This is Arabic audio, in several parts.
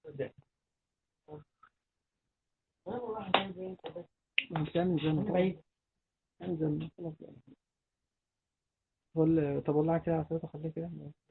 طب والله كده خليه كده.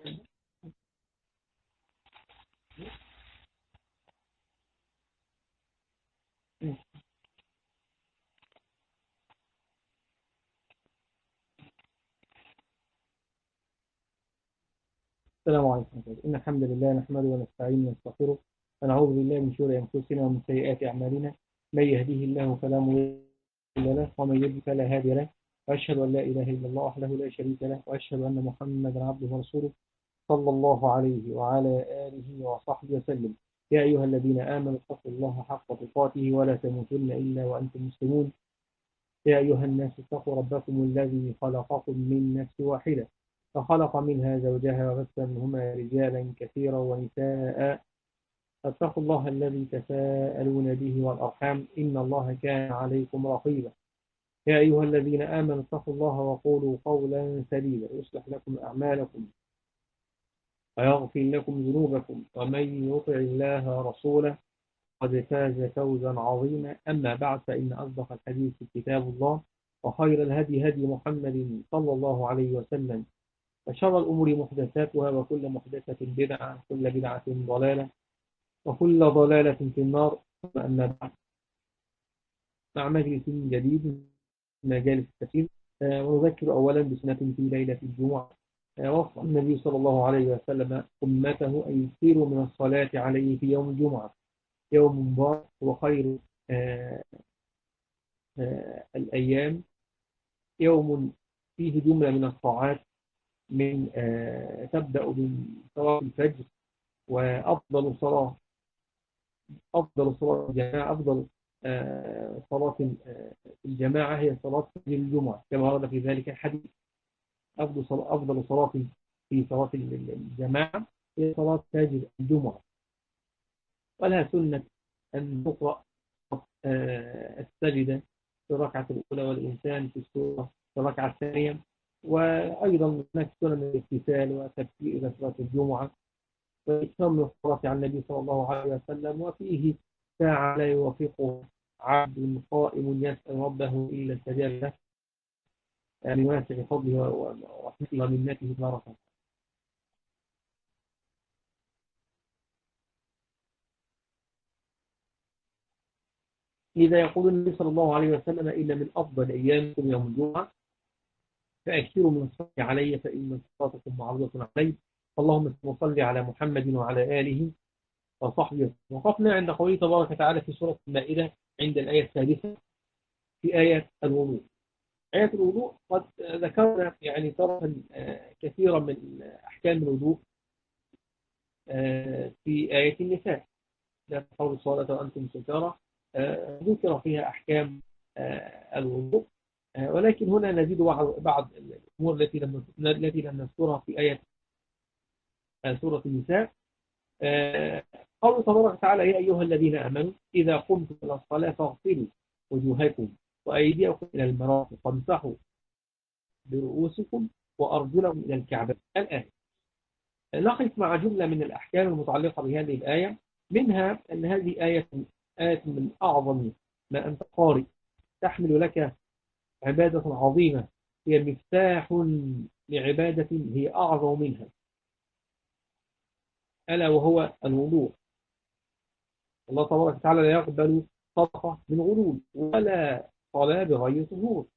السلام عليكم. إن الحمد لله نحمده ونستعينه ونستغفره ونعوذ بالله من شرور أنفسنا ومن سيئات أعمالنا. من يهديه الله فلا مضل له ومن يضلل فلا هادي له، وأشهد أن لا إله إلا الله وحده لا شريك له، وأشهد أن محمدا عبده ورسوله صلى الله عليه وعلى آله وصحبه وسلم. يا أيها الذين آمنوا اتقوا الله حق تقاته ولا تموتن إلا وأنتم مسلمون. يا أيها الناس اتقوا ربكم الذي خلقكم من نفس واحدة فخلق منها زوجها وبث منهما رجالا كثيرا ونساء. فاتقوا الله الذي تساءلون به والأرحام إن الله كان عليكم رقيبا. يا أيها الذين آمنوا اتقوا الله وقولوا قولا سديدا يصلح لكم أعمالكم ويغفر لكم ذنوبكم، ومن يطع الله ورسوله قد فاز فوزا عظيما. أما بعد، فإن أصدق الحديث كتاب الله، وخير الهدي هدي محمد صلى الله عليه وسلم، وشر الأمور محدثاتها، وكل محدثة بدعة، وكل بدعة ضلالة، وكل ضلالة في النار. أما بعد، مع مجلس جديد من مجالس التفسير، ونذكر أولا بسنة في ليلة الجمعة. وصى النبي صلى الله عليه وسلم أمته أن يكثروا من الصلاة عليه في يوم الجمعة، يوم مبارك وخير الأيام، يوم فيه جملة من الطاعات، من تبدأ من صلاة الفجر، وأفضل صلاة الجماعة، أفضل صلاة الجماعة هي صلاة الجمعة، كما ورد في ذلك الحديث. أفضل صلاة في صلاة الجماعة هي صلاة فجر الجمعة، ولها سنة أن تقرأ السجدة في الركعة الأولى، والإنسان في السورة في الركعة الثانية. وأيضا هناك سنن الاغتسال وتكبير إلى صلاة الجمعة، وإكثار من الصلاة على النبي صلى الله عليه وسلم. وفيه ساعة لا يوافقه عبد قائم يسأل ربه إلا استجاب له، من واسع فضله ورحمته ومنته تبارك. إذا يقول النبي صلى الله عليه وسلم: إن من أفضل أيامكم يوم الجمعة، فأكثروا من الصلاة علي فإن صلاتكم معروضة علي. اللهم صل على محمد وعلى آله وصحبه. وقفنا عند قوله تبارك وتعالى في سورة المائدة عند الآية السادسة في آية الوضوء. آية الوضوء قد ذكرنا يعني طرفا كثيرا من أحكام الوضوء في آية النساء، لا تقربوا الصلاة وأنتم سكارى، ذكر فيها أحكام الوضوء. ولكن هنا نزيد بعض الأمور التي لم نذكرها في آية سورة النساء. قوله تبارك وتعالى: يا أيها الذين آمنوا إذا قمتم إلى الصلاة فاغسلوا وجوهكم وأيديكم إلى المرافق وامسحوا برؤوسكم وأرجلكم إلى الكعبين. الآية نقف مع جملة من الأحكام المتعلقة بهذه الآية، منها أن هذه آية من أعظم ما أنت قارئ، تحمل لك عبادة عظيمة، هي مفتاح لعبادة هي أعظم منها، ألا وهو الوضوء. الله تبارك وتعالى لا يقبل صدقة من غلول ولا صلاة بغير طهور.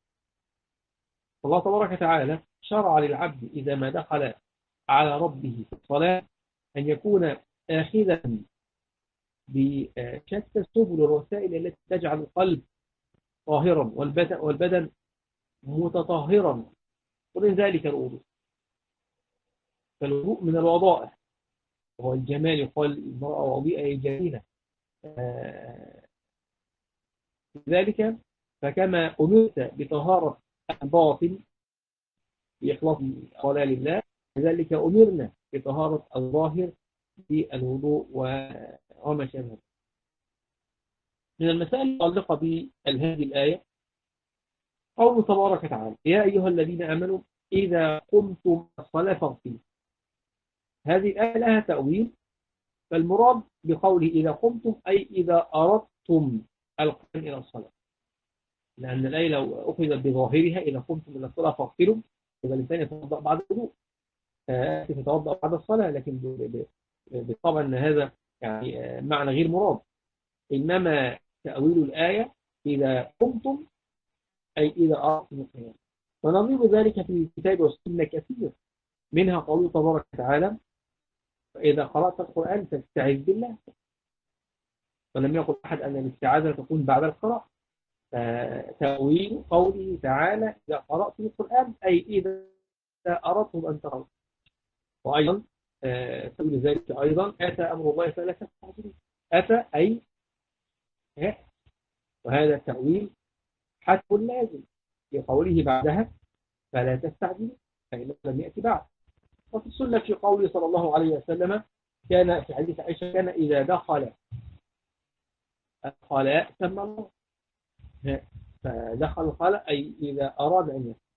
الله تبارك وتعالى شرع للعبد إذا ما دخل على ربه في الصلاة أن يكون آخذا بشتى السبل والوسائل التي تجعل القلب طاهرا والبدن متطهرا، ومن ذلك الوضوء. فالوضوء من الوضائح، وهو الجمال، يقال المرأة وضيئة جميلة. لذلك فكما أمرت بطهارة الباطن بإخلاص الصلاة لله، لذلك أمرنا بطهارة الظاهر في الوضوء وما شابه. من المسائل المتعلقة بهذه الآية قوله تبارك وتعالى: يا أيها الذين آمنوا إذا قمتم الصلاة فاغسلوا. هذه الآية لها تأويل فالمراد بقوله إذا قمتم أي إذا أردتم القيام إلى الصلاة، لأن الآية لو أخذت بظاهرها إذا قمتم إلى الصلاة فاغسلوا يبقى الإنسان يتوضأ بعد الوضوء، يتوضأ بعد الصلاة، لكن بالطبع أن هذا يعني معنى غير مراد. إنما تأويل الآية إذا قمتم أي إذا أردتم القيام. ونظير ذلك في الكتاب والسنة كثير، منها قوله تبارك وتعالى فإذا قرأت القرآن فاستعذ بالله، ولم يقل أحد أن الاستعاذة تكون بعد القراءة. تأويل قوله تعالى إذا قرأتم القرآن أي إذا أردتم أن تقرأوا. وأيضا تأويل ذلك أيضا أتى أمر الله فلا تستعجلوا، أتى أي وهذا التأويل حتم لازم لقوله بعدها فلا تستعجلوا فإنه لم يأتي بعد. وفي السنة في قوله صلى الله عليه وسلم كان في حديث عائشة كان إذا دخل الخلاء سمى الله، فدخل الخلاء أي إذا أراد أن يدخل.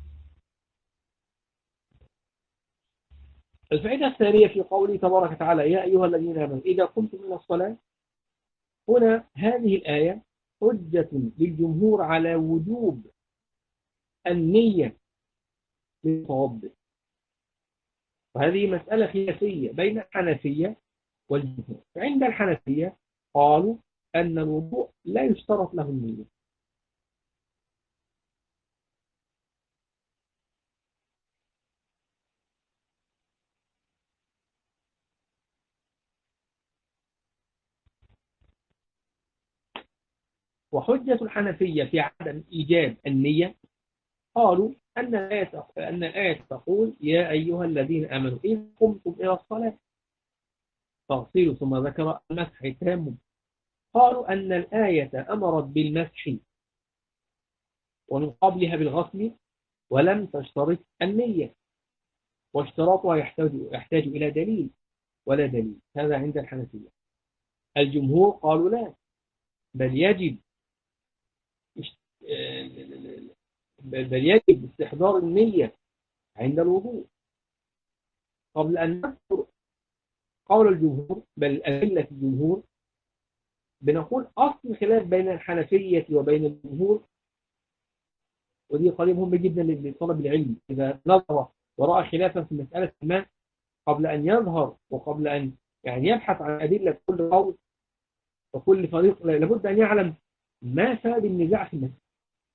الفائدة الثانية في قوله تبارك وتعالى يا أيها الذين آمنوا إذا قمتم إلى الصلاة، هنا هذه الآية حجة للجمهور على وجوب النية للمتوضئ، وهذه مسألة خلافية بين الحنفية والجمهور. فعند الحنفية قالوا أن الوضوء لا يشترط له النية، وحجة الحنفية في عدم إيجاب النية قالوا أن الآية تقول يا أيها الذين آمنوا إذ قمتم إلى الصلاة فاغسلوا، ثم ذكر المسح التيمم. قالوا أن الآية أمرت بالمسح ومن قبلها بالغسل ولم تشترط النية، واشتراطها يحتاج إلى دليل ولا دليل. هذا عند الحنفية. الجمهور قالوا لا، بل يجب استحضار النية عند الوضوء. قبل أن نذكر قول الجمهور بل أدلة الجمهور، بنقول أصل الخلاف بين الحنفية وبين الجمهور، ودي قضية مهمة جدا لطلب العلم. إذا نظر ورأى خلافا في مسألة ما قبل أن يظهر وقبل أن يعني يبحث عن أدلة كل قول وكل فريق، لابد أن يعلم ما سبب النزاع في المسألة.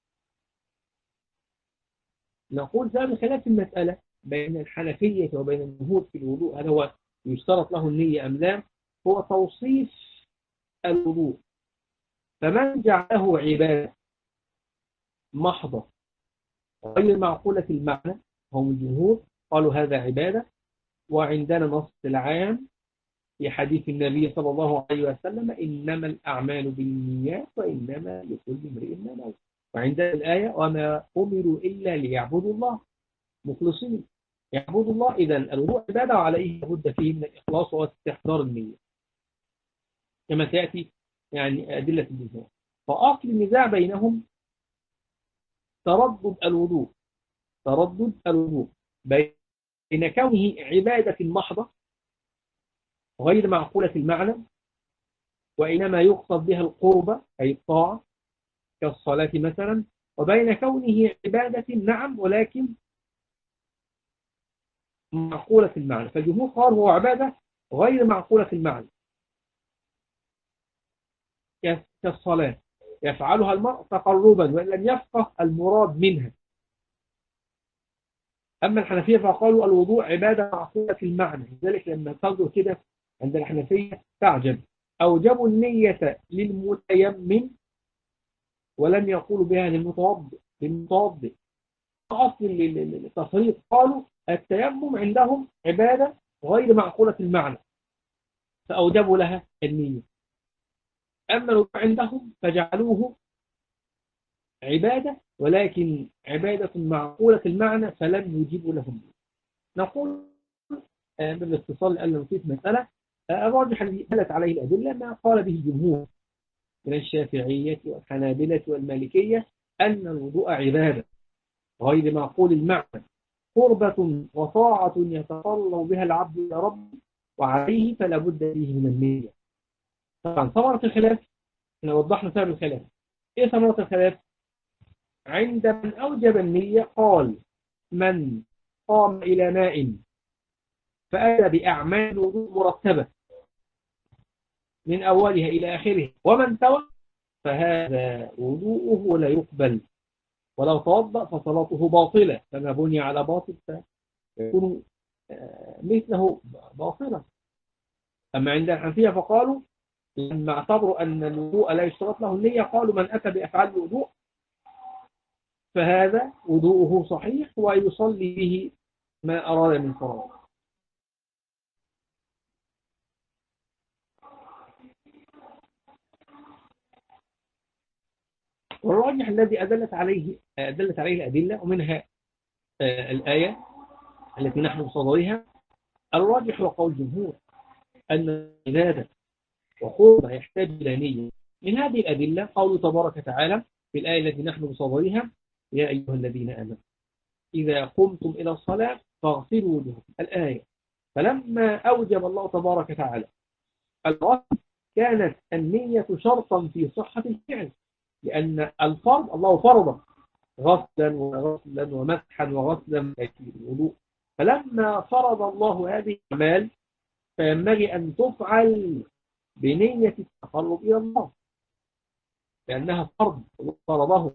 نقول سبب الخلاف في المسألة بين الحنفية وبين الجمهور في الوضوء هل هو يشترط له النية أم لا، هو توصيف الوضوء. فمن جعله عبادة محضة غير معقولة المعنى هم الجمهور قالوا هذا عبادة، وعندنا نص العام في حديث النبي صلى الله عليه وسلم إنما الأعمال بالنيات وإنما لكل امرئ ما نوى، وعندنا الآية وما أمروا إلا ليعبدوا الله مخلصين يعبدوا الله. إذن الوضوء عبادة وعليه لابد فيه من الإخلاص واستحضار النية كما تأتي يعني أدلة النزاع. فأصل النزاع بينهم تردد الوضوء بين كونه عبادة محضة غير معقولة المعنى وإنما يقصد بها القربة أي الطاعة كالصلاة مثلا، وبين كونه عبادة نعم ولكن معقولة المعنى. فالجمهور قال هو عبادة غير معقولة المعنى كالصلاة يفعلها المرء تقربا وإن لم يفقه المراد منها. أما الحنفية فقالوا الوضوء عبادة معقولة المعنى، لذلك لما تنظر كده عند الحنفية تعجب أوجبوا النية للمتيمم ولم يقولوا بها للمتوضئ. أصل التصريف قالوا التيمم عندهم عبادة غير معقولة المعنى فأوجبوا لها النية، أما الوضوء عندهم فجعلوه عبادة ولكن عبادة معقولة المعنى فلم يجيبوا لهم. نقول بالاختصار لأن نصيب مسألة الراجح الذي دلت عليه الأدلة ما قال به الجمهور من الشافعية والحنابلة والمالكية أن الوضوء عبادة غير معقول المعنى قربة وطاعة يتطلب بها العبد إلى ربه وعليه فلا بد فيه من النية. طبعا ثمرة الخلاف، احنا وضحنا سبب الخلاف. ايه ثمرة الخلاف؟ عند من أوجب النية قال: من قام إلى ماء فأتى بأعمال الوضوء مرتبة من أولها إلى آخره ومن سوى فهذا وضوءه لا يقبل، ولو توضأ فصلاته باطلة، فما بني على باطل فيكون مثله باطلا. أما عند الحنفية فقالوا لما اعتبروا أن الوضوء لا يشترط له النية، قالوا من أتى بأفعال الوضوء فهذا وضوءه صحيح ويصلي به ما أراد من صلاة. والراجح الذي أدلت عليه الأدلة، ومنها الآية التي نحن بصددها، الراجح وقول الجمهور أن العبادة وقومها يحتاج إلى نية. من هذه الأدلة قول تبارك وتعالى في الآية التي نحن بصددها: يا أيها الذين آمنوا إذا قمتم إلى الصلاة فاغسلوا وجوهكم. الآية. فلما أوجب الله تبارك وتعالى الغسل كانت النية شرطا في صحة الفعل، لأن الفرض الله فرض غسلا وغسلا ومسحا وغسلا في الوضوء، فلما فرض الله هذه الأعمال فينبغي أن تفعل بنية التقرب إلى الله، لأنها فرض فرضه.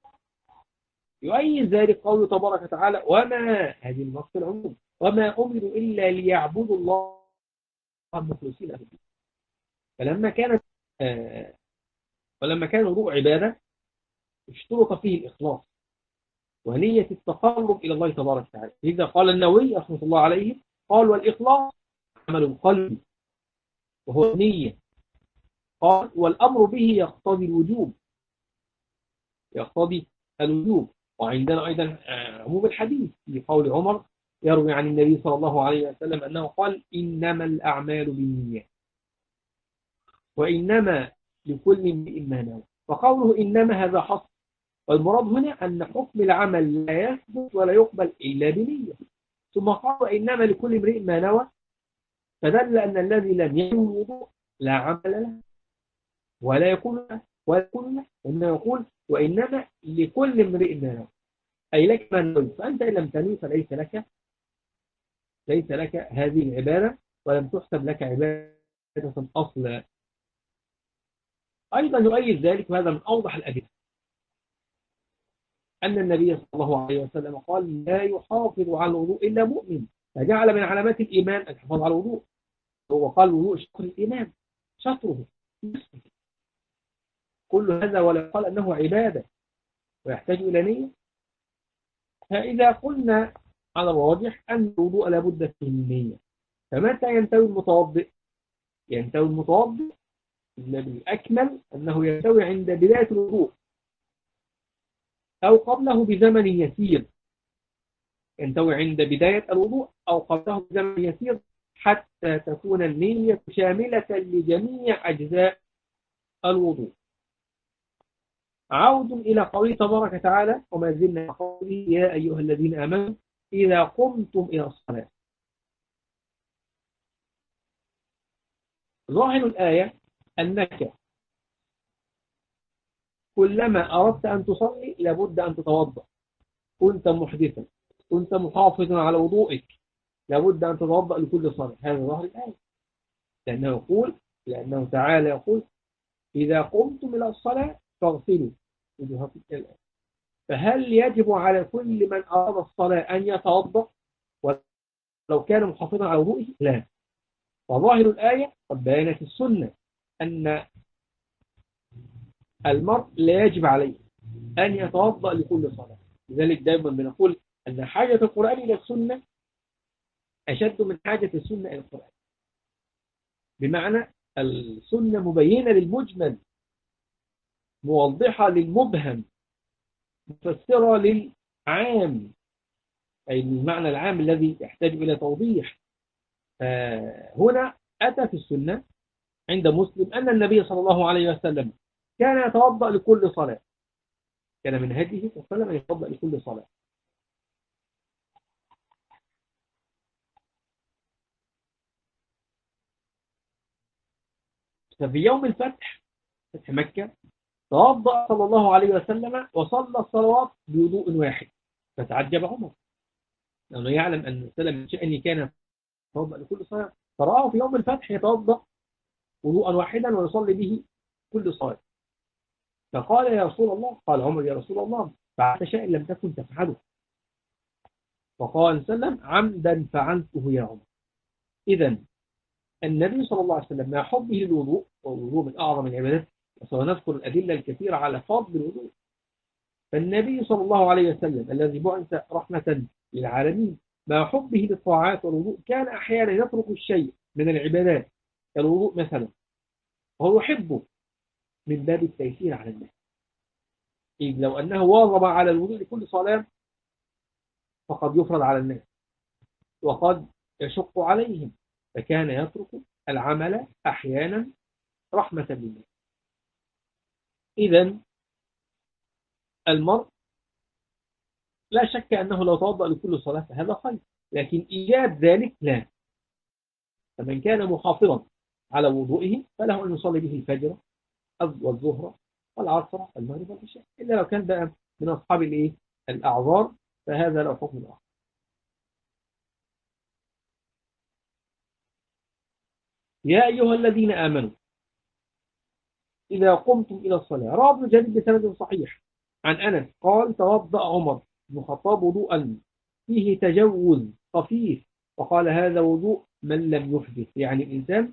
يؤيد ذلك قوله تبارك وتعالى: وما هذه النص العموم وما أمروا إلا ليعبدوا الله مخلصين له الدين. فلما كان الوضوء عبادة اشترط فيه الإخلاص ونية التقرب إلى الله تبارك وتعالى. لذا قال النووي رحمه الله عليه قال: والإخلاص عمل القلب وهو النية. قال: والأمر به يقتضي الوجوب. وعندنا أيضا عموم الحديث في قول عمر يروي عن النبي صلى الله عليه وسلم أنه قال: إنما الأعمال بالنيات وإنما لكل امرئ ما نوى. فقوله إنما هذا حصر، والمراد هنا أن حكم العمل لا يثبت ولا يقبل إلا بنية. ثم قال: إنما لكل امرئ ما نوى، فدل أن الذي لم ينوي الوضوء لا عمل له ولا يكون له وإنما يقول: وإنما لكل امرئ ما نوى، أي لك ما نويت. فأنت إن لم تنوي فليس لك هذه العبادة ولم تحسب لك عبادة أصلا. أيضا يؤيد ذلك، وهذا من أوضح الأدلة، أن النبي صلى الله عليه وسلم قال: لا يحافظ على الوضوء إلا مؤمن، فجعل من علامات الإيمان الحفاظ على الوضوء. هو قال: الوضوء شطر الإيمان، شطره كل هذا، ولا قال أنه عبادة ويحتاج إلى نية. فإذا قلنا على الراجح أن الوضوء لابد فيه من نية، فمتى ينتوي المتوضئ؟ ينتوي المتوضئ الأكمل أنه ينتوي عند بداية الوضوء أو قبله بزمن يسير، ينتوي عند بداية الوضوء أو قبله بزمن يسير حتى تكون النية شاملة لجميع أجزاء الوضوء. عود إلى قوله تبارك وتعالى: وما زلنا قوله: يا أيها الذين آمنوا إذا قمتم إلى الصلاة. ظاهر الآية أنك كلما أردت أن تصلي لابد أن تتوضأ، كنت محدثا كنت محافظا على وضوئك لابد أن تتوضأ لكل صلاة. هذا ظاهر الآية، لأنه تعالى يقول: إذا قمتم إلى الصلاة فاغسلوا وجوهكم إلى الآية. فهل يجب على كل من أراد الصلاة أن يتوضأ ولو كان محافظا على وضوئه؟ لا. وظاهر الآية قد بينت السنة أن المرء لا يجب عليه أن يتوضأ لكل صلاة. لذلك دائما بنقول أن حاجة القرآن إلى السنة أشد من حاجة السنة إلى القرآن، بمعنى السنة مبينة للمجمل، موضحة للمبهم، مفسرة للعام، أي المعنى العام الذي يحتاج إلى توضيح. هنا أتى في السنة عند مسلم أن النبي صلى الله عليه وسلم كان يتوضأ لكل صلاة، كان من هديه صلى الله عليه وسلم يتوضأ لكل صلاة. ففي يوم الفتح، فتح مكة، توضأ صلى الله عليه وسلم وصلى الصلوات بوضوء واحد. فتعجب عمر لأنه يعلم أن السلام من شأنه كان يتوضأ لكل صلاة، فرآه في يوم الفتح يتوضأ وضوءا واحدا ويصلي به كل صلاة. فقال يا رسول الله، قال عمر يا رسول الله فعلت شيئا لم تكن تفعله. فقال سلم عمدا فعلته يا عمر. إذا النبي صلى الله عليه وسلم مع حبه للوضوء، والوضوء من أعظم العبادات، وسنذكر الأدلة الكثيرة على فضل الوضوء. فالنبي صلى الله عليه وسلم الذي بعث رحمة للعالمين مع حبه للطاعات والوضوء كان أحيانا يترك الشيء من العبادات الوضوء مثلا وهو يحبه من باب التيسير على الناس. إذ لو أنه واظب على الوضوء لكل صلاة فقد يفرض على الناس وقد يشق عليهم، فكان يترك العمل أحيانا رحمة للناس. إذن المرء لا شك أنه لو توضأ لكل صلاة فهذا خير، لكن إيجاب ذلك لا. فمن كان محافظا على وضوئه فله أن يصلي به الفجر والظهر والعصر والمغرب والعشاء، إلا لو كان بقى من أصحاب الأعذار فهذا له حكم آخر. يا أيها الذين آمنوا إذا قمتم إلى الصلاة، رواه ابن جرير بسند صحيح عن أنس قال توضأ عمر بن الخطاب وضوءا فيه تجوز خفيف، وقال هذا وضوء من لم يحدث. يعني الإنسان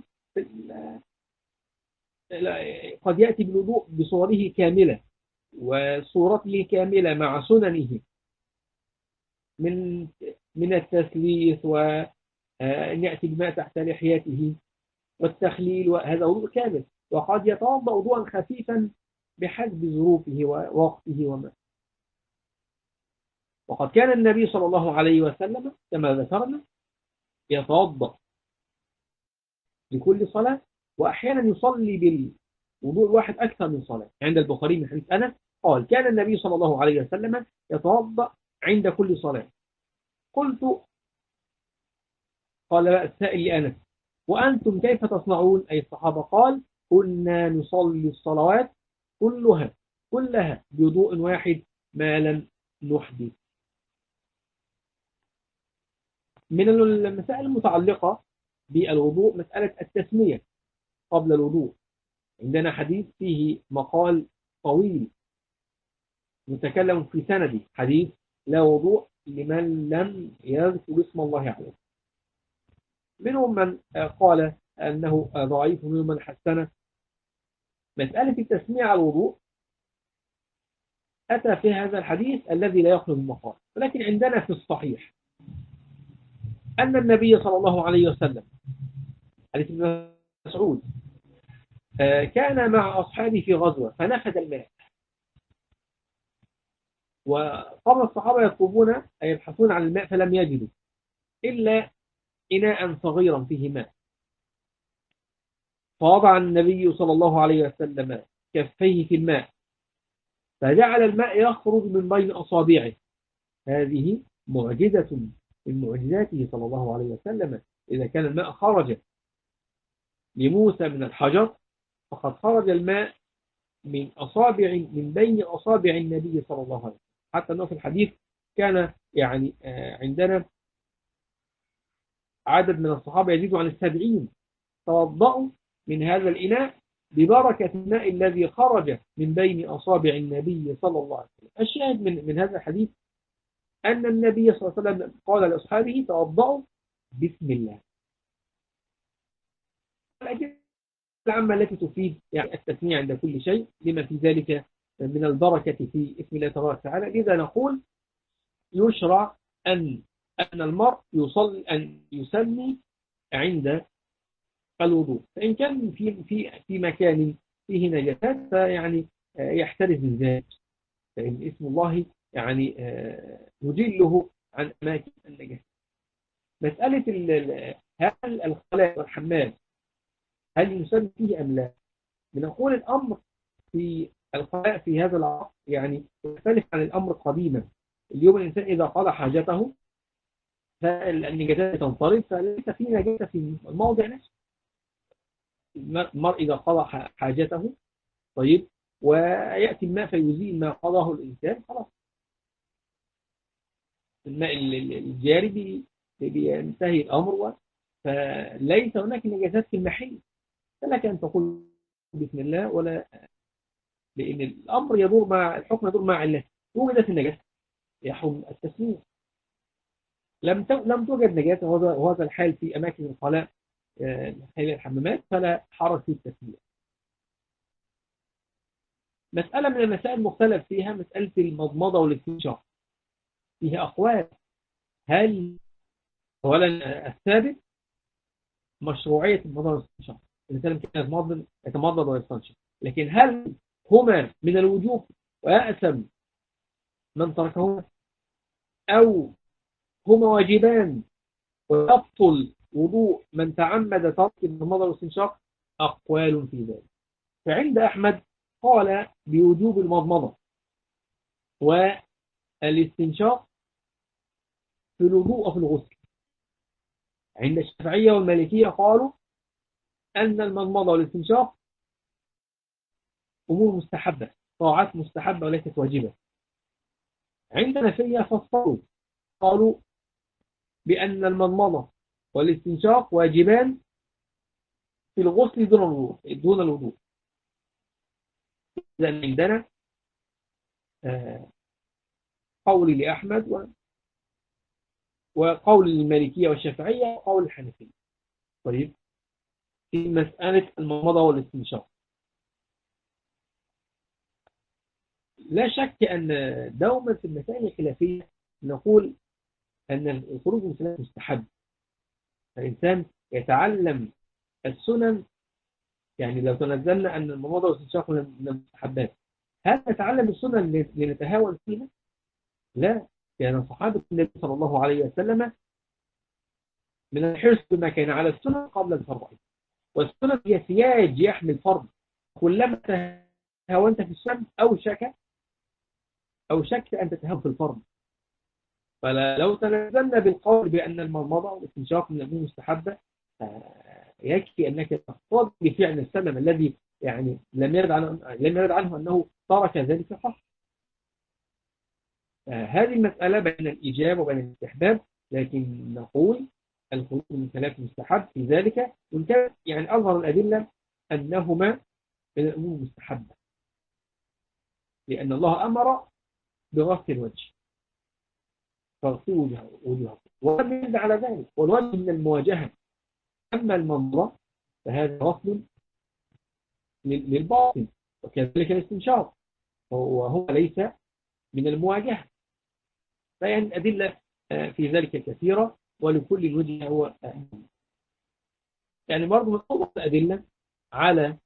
قد يأتي بالوضوء بصوره كاملة وصورته كاملة مع سننه من التثليث وأن يأتي بماء تحت لحيته والتخليل، وهذا وضوء كامل. وقد يتوضأ وضوءا خفيفا بحسب ظروفه ووقته وما. وقد كان النبي صلى الله عليه وسلم كما ذكرنا يتوضأ لكل صلاة، وأحيانا يصلي بالوضوء الواحد أكثر من صلاة. عند البخاري من حديث أنس قال كان النبي صلى الله عليه وسلم يتوضأ عند كل صلاة. قلت، قال السائل لأنس وأنتم كيف تصنعون أي الصحابة؟ قال كنا نصلي الصلوات كلها بوضوء واحد ما لم نحدث. من المسائل المتعلقة بالوضوء مسألة التسمية قبل الوضوء. عندنا حديث فيه مقال طويل نتكلم في سندي، حديث لا وضوء لمن لم يذكر اسم الله عليه. منهم من قال أنه ضعيف ومنهم من حسنه. مسألة التسمية على الوضوء أتى في هذا الحديث الذي لا يخلو المقال، ولكن عندنا في الصحيح أن النبي صلى الله عليه وسلم حديث ابن مسعود كان مع أصحابه في غزوة فنفد الماء، وقام الصحابة يطلبون أي يبحثون عن الماء فلم يجدوا إلا إناء صغيرا فيه ماء، فوضع النبي صلى الله عليه وسلم كفيه في الماء فجعل الماء يخرج من بين أصابعه. هذه معجزة من معجزاته صلى الله عليه وسلم. إذا كان الماء خرج لموسى من الحجر فقد خرج الماء من بين أصابع النبي صلى الله عليه وسلم. حتى أنه في الحديث كان يعني عندنا عدد من الصحابة يزيد عن 70 توضأوا من هذا الإناء ببركة الماء الذي خرج من بين أصابع النبي صلى الله عليه وسلم. الشاهد من هذا الحديث أن النبي صلى الله عليه وسلم قال لأصحابه توضأوا بسم الله. الأجل العامة التي تفيد يعني التسمية عند كل شيء لما في ذلك من البركة في اسم الله تبارك وتعالى. لذا نقول يشرع أن المرء أن يسمي عند الوضوء، فإن كان في مكان فيه نجاسات فيعني يحترز من ذلك، فإن اسم الله يعني يجله عن أماكن النجاسة. مسألة هل الخلاء والحمام هل يسمى فيه أم لا؟ بنقول الأمر في الخلاء في هذا العصر يعني يختلف عن الأمر قديما. اليوم الإنسان إذا قضى حاجته فالنجاسات تنصرف فليس فيه نجاسة في الموضع نفسه. المرء إذا قضى حاجته، طيب، ويأتي الماء فيزيل ما قضاه الإنسان، خلاص الماء الجاري بينتهي الأمر، فليس هناك نجاسات في المحل، فلك أن تقول بسم الله، ولا لأن الأمر يدور مع الحكم، يدور مع علته. وجدت النجاسة يحرم التسمية، لم توجد نجاسة، وهذا الحال في أماكن الخلاء، الحمامات، فلا حرج في التسمية. مسألة من المسائل المختلف فيها مسألة المضمضة والاستنشاق، فيها أقوال. هل أولا الثابت مشروعية المضمضة والاستنشاق، الإنسان كان يتمضمض ويستنشق، لكن هل هما من الوجوب ويأثم من تركهما، أو هما واجبان ويبطل وضوء من تعمد ترك المضمضة والاستنشاق؟ أقوال في ذلك. فعند أحمد قال بوجوب المضمضة والاستنشاق في الوضوء وفي الغسل. عند الشافعية والمالكية قالوا أن المضمضة والاستنشاق أمور مستحبة، طاعات مستحبة وليست واجبة. عند الحنفية فصلوا، قالوا بأن المضمضة والاستنشاق واجبان في الغسل دون الوضوء. إذن عندنا قول لأحمد وقول المالكية والشافعية وقول الحنفية. طيب، في مسألة المضمضة والاستنشاق، لا شك أن دوما في المسائل الخلافية نقول أن الخروج من الخلاف مستحب، فالإنسان يتعلم السنن. يعني لو تنزلنا أن المضمضة والاستنشاق من المستحبات، هل نتعلم السنن لنتهاون فيها؟ لا، لأن صحابة النبي صلى الله عليه وسلم من الحرص بما كان على السنن قبل الفرض، والسنن هي سياج يحمل فرض. كلما تهاونت في السنن أوشكت أن تتهاون في الفرض. فلو تنزلنا بالقول بأن المضمضة والاستنشاق من الأمور المستحبة، يكفي أنك تقتضي بفعل السلم الذي يعني لم يرد عنه أنه ترك ذلك صح. هذه المسألة بين الإيجاب وبين الاستحباب، لكن نقول الخروج من ثلاث مستحب في ذلك، وإن كان يعني أظهر الأدلة أنهما من الأمور المستحبة، لأن الله أمر بغسل الوجه، فاغسلوا وجوهكم، ولم يزد على ذلك، والوجه من المواجهة. أما المنظر فهذا غسل للباطن، وكذلك الاستنشاق وهو ليس من المواجهة. فيعني الأدلة في ذلك كثيرة، ولكل وجه هو يعني برضو من أوضح الأدلة على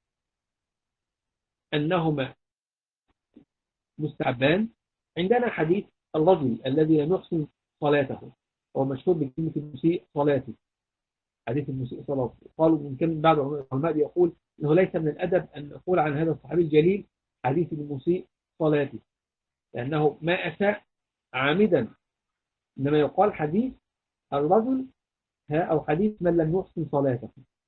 أنهما مستحبان. عندنا حديث الرجل الذي لم يحسن صلاته، هو مشهور بكلمة المسيء صلاته، حديث المسيء صلاته. قالوا ممكن بعض العلماء يقول أنه ليس من الأدب أن نقول عن هذا الصحابي الجليل حديث المسيء صلاته، لأنه ما أساء عامدا، إنما يقال حديث الرجل أو حديث من لم يحسن صلاته.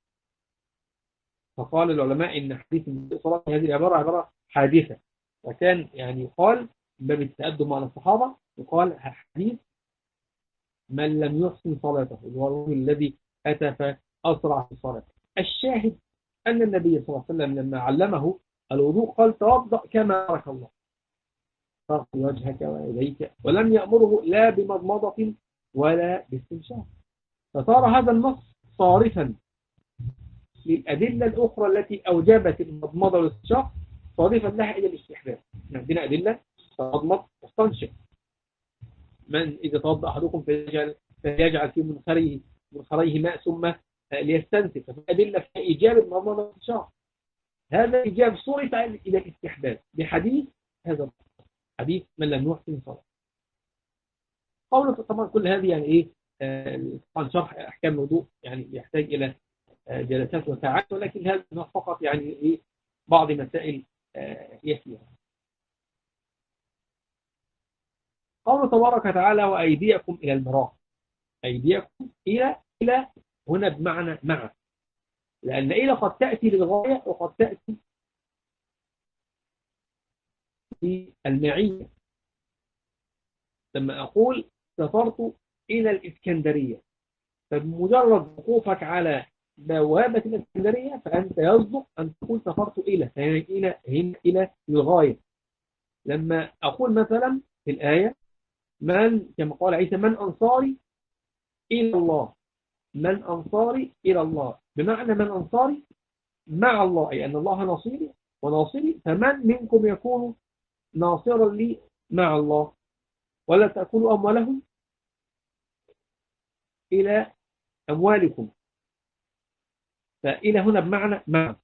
فقال العلماء إن حديث المسيء صلاته هذه العبارة عبارة حادثة، وكان يعني يقال باب التأدب على الصحابة، يقال حديث من لم يحسن صلاته، هو الذي أتى فأسرع في الصلاة. الشاهد أن النبي صلى الله عليه وسلم لما علمه الوضوء قال توضأ كما أمرك الله، فاغسل وجهك ويديك، ولم يأمره لا بمضمضة ولا باستنشاق. فصار هذا النص صارفا للأدلة الأخرى التي أوجبت المضمضة والاستنشاق، صارفا لها إلى الاستحباب. عندنا أدلة تضمض واستنشق، من إذا توضأ أحدكم فليجعل في منخريه ماء ثم ليستنثر، ففي أدلة في إيجاب المضمضة والاستنشاق. هذا إيجاب صرف إلى الاستحباب بحديث هذا حديث من لم يحسن صلاة. قوله طبعا كل هذه يعني إيه، طبعا شرح أحكام الوضوء يعني يحتاج إلى جلسات وساعات، ولكن هذا فقط يعني إيه بعض مسائل يسيرة. قوله تبارك وتعالى وأيديكم إلى المرافق، أيديكم إلى هنا بمعنى مع، لأن إلى قد تأتي للغاية وقد تأتي للمعية. لما أقول سافرت إلى الإسكندرية، فبمجرد وقوفك على بوابة الإسكندرية فأنت يصدق أن تقول سافرت إلى، فهنا إلى هنا إلى للغاية. لما أقول مثلا في الآية من، كما قال عيسى من أنصاري إلى الله، من أنصاري إلى الله، بمعنى من أنصاري مع الله، أي أن الله نصيري وناصري، فمن منكم يكون ناصرا لي مع الله، ولا تأكلوا أموالهم إلى أموالكم، فإلى هنا بمعنى مع.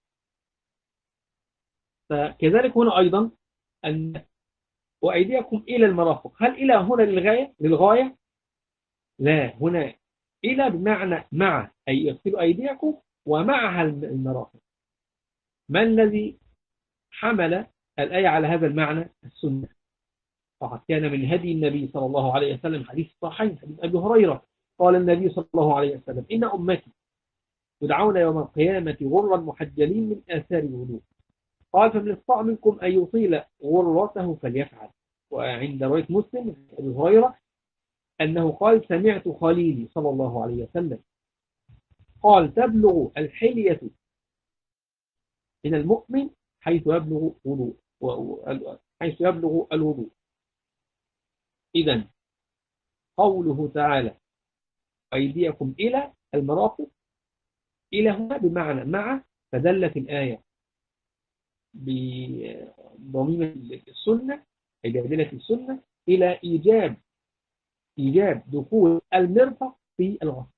فكذلك هنا أيضا أن وأيديكم إلى المرافق، هل إلى هنا للغاية؟ لا، هنا إلى بمعنى مع، أي اغسلوا أيديكم ومعها المرافق. ما الذي حمل الآية على هذا المعنى؟ السنة. فقد كان من هدي النبي صلى الله عليه وسلم حديث صحيح حديث أبي هريرة، قال النبي صلى الله عليه وسلم إن أمتي يدعون يوم القيامة غرا محجلين من آثار الوضوء، قال فمن استطاع منكم أن يطيل غرته فليفعل. وعند رواية مسلم أبي هريرة أنه قال سمعت خليلي صلى الله عليه وسلم قال تبلغ الحلية من المؤمن حيث يبلغ وضوء، حيث يبلغ الوضوء. إذن قوله تعالى أيديكم إلى المرافق، إلى هنا بمعنى مع، فدلت الآية بضميمة السنة أي بأدلة السنة إلى إيجاب دخول المرفق في الغسل.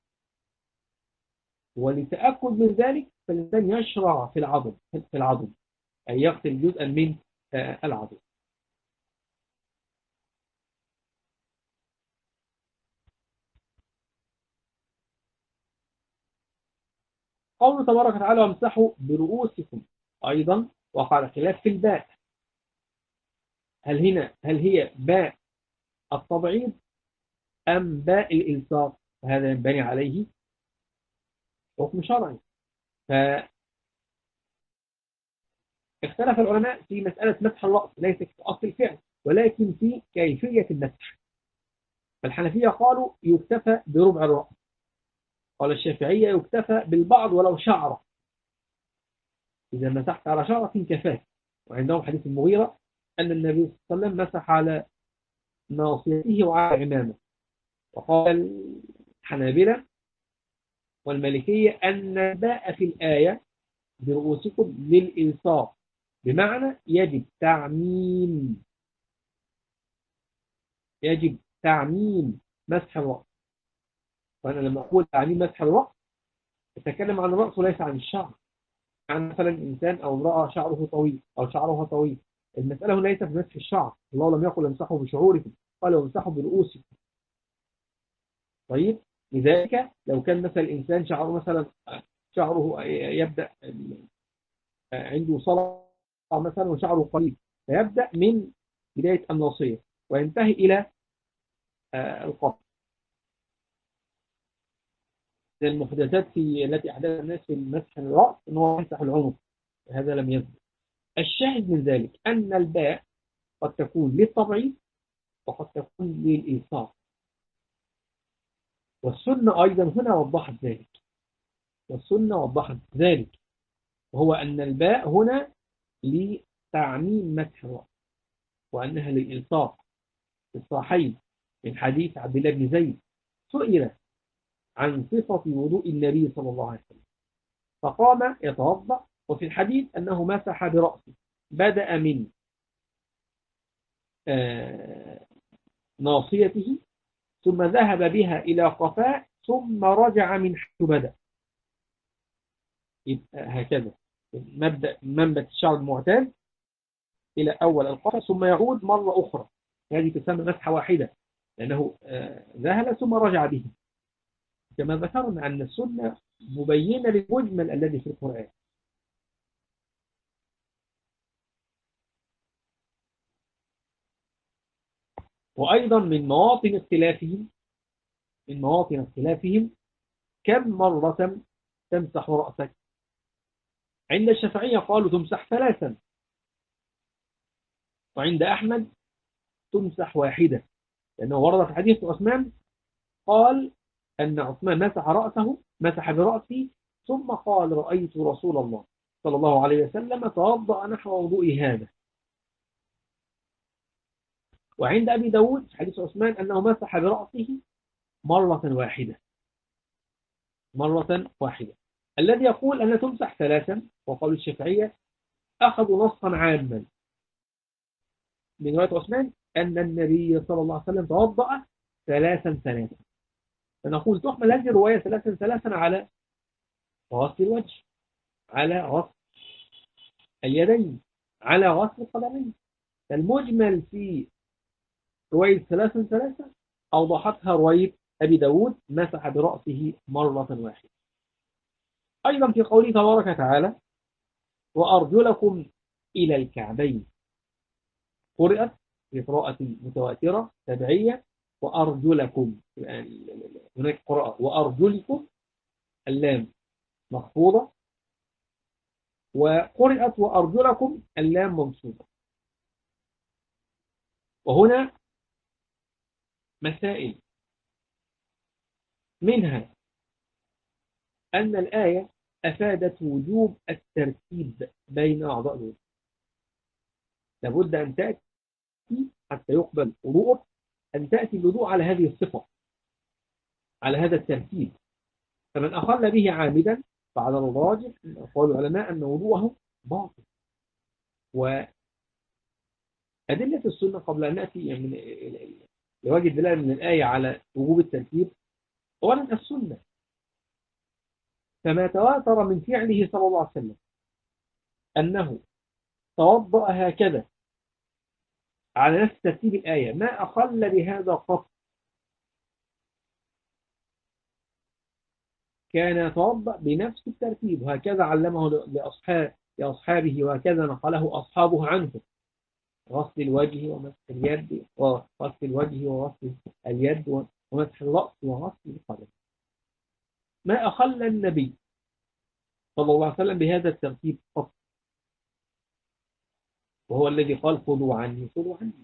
ولتأكد من ذلك فالإنسان يشرع في العضد أي يغسل جزءا من العضد. قوله تبارك وتعالى وامسحوا برؤوسكم أيضا وقع خلاف في الباء، هل هي باء التبعيض أم باء الإلصاق؟ هذا ينبني عليه حكم شرعي. فاختلف العلماء في مسألة مسح الرأس، ليس في أصل الفعل ولكن في كيفية المسح. فالحنفية قالوا يكتفى بربع الرأس، قال الشافعية يكتفى بالبعض ولو شعرة، إذا مسحت على شعرة كفاك. وعندهم حديث المغيرة أن النبي صلى الله عليه وسلم مسح على ناصيته وعلى عمامه. وقال الحنابلة والمالكية أن الباء في الآية برؤوسكم للإلصاق، بمعنى يجب تعميم مسح الرأس. وأنا لما أقول تعميم مسح الرأس أتكلم عن الرأس وليس عن الشعر. عن مثلا إنسان أو امرأة شعره طويل أو شعرها طويل، المسألة هنا ليست بمسح الشعر، الله لم يقل امسحوا بشعوركم، قال امسحوا برؤوسكم. طيب، لذلك لو كان مثلا الإنسان شعره يبدأ عنده صلع مثلا وشعره قليل، فيبدأ من بداية الناصية وينتهي إلى القبر. المحدثات التي أحدثها الناس في مسح الرأس أنه يمسح العنق، هذا لم يثبت. الشاهد من ذلك أن الباء قد تكون للتبعيض وقد تكون للإلصاق، والسنة أيضا هنا وضحت ذلك، وهو أن الباء هنا لتعميم مسح الرأس وأنها للإلصاق. في الصحيح من حديث عبد الله بن زيد سئل عن صفة وضوء النبي صلى الله عليه وسلم فقام يتوضأ، وفي الحديث أنه مسح برأسه، بدأ من ناصيته ثم ذهب بها إلى قفاء ثم رجع من حيث بدأ. هكذا مبدأ منبت الشعر المعتاد إلى أول القفا ثم يعود مرة أخرى، هذه تسمى مسحة واحدة لأنه ذهب ثم رجع به، كما ذكرنا أن السنة مبينة للمجمل الذي في القرآن. وأيضا من مواطن اختلافهم كم مرة تمسح رأسك؟ عند الشافعية قالوا تمسح ثلاثا، وعند أحمد تمسح واحدة، لأنه ورد في حديث عثمان قال أن عثمان مسح برأسه، ثم قال رأيت رسول الله صلى الله عليه وسلم توضأ نحو وضوء هذا. وعند أبي داود في حديث عثمان أنه مسح برأسه مرة واحدة، مرة واحدة. الذي يقول أن تمسح ثلاثا وقول الشافعية أخذوا نصا عاما من رواية عثمان أن النبي صلى الله عليه وسلم توضأ ثلاثا ثلاثا، فنقول تحمل هذه الرواية ثلاثا ثلاثا على غسل الوجه، على غسل اليدين، على غسل القدمين. فالمجمل في رواية ثلاثا ثلاثا أوضحتها رواية أبي داود مسح برأسه مرة واحدة. أيضا في قوله تبارك وتعالى وأرجلكم إلى الكعبين، قرأت في قراءة متواترة تبعية وأرجلكم، يعني هناك قراءة وأرجلكم اللام مخفوضة، وقرأت وأرجلكم اللام منصوبة. وهنا مسائل، منها أن الآية أفادت وجوب الترتيب بين أعضاء الوضوء، لابد أن تأتي حتى يقبل وضوءك أن تأتي الوضوء على هذه الصفة، على هذا الترتيب. فمن أخل به عامدا فعلى الراجح قال العلماء أن وضوءه باطل. وأدلة السنة قبل أن نأتي لوجه الدلالة من الآية على وجوب الترتيب، أولا السنة، فما تواتر من فعله صلى الله عليه وسلم أنه توضأ هكذا على نفس ترتيب الآية، ما أخل بهذا قط، كان يتوضأ بنفس الترتيب، وهكذا علمه لأصحابه، وهكذا نقله أصحابه عنه، غسل الوجه ومسح اليد، وغسل الوجه وغسل اليد ومسح الرأس وغسل القدم. ما أخل النبي صلى الله عليه وسلم بهذا الترتيب قط، وهو الذي قال خذوا عني خذوا عني.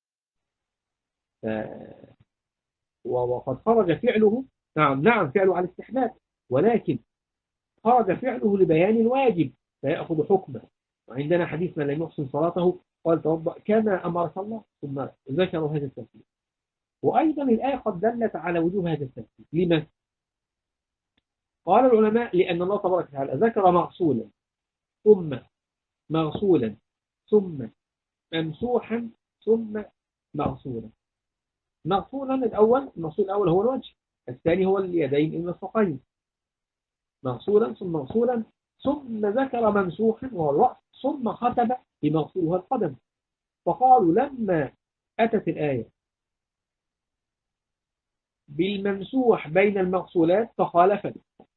وقد خرج فعله، نعم فعله على الاستحباب، ولكن خرج فعله لبيان الواجب فيأخذ حكمه. وعندنا حديث من لم يحسن صلاته قال توضأ كما أمرك الله، ثم ذكروا هذا الترتيب. وأيضا الآية قد دلت على وجوب هذا الترتيب. لما؟ قال العلماء لأن الله تبارك وتعالى ذكر مغسولا ثم مغسولا ثم ممسوحا ثم مغسولا. المغسول الأول هو الوجه، الثاني هو اليدين المرفقين، مغسولا ثم مغسولا، ثم ذكر ممسوحا وهو الرأس، ثم ختم بمغسول وهو القدم. فقالوا لما أتت الآية بالممسوح بين المغسولات فخالفت،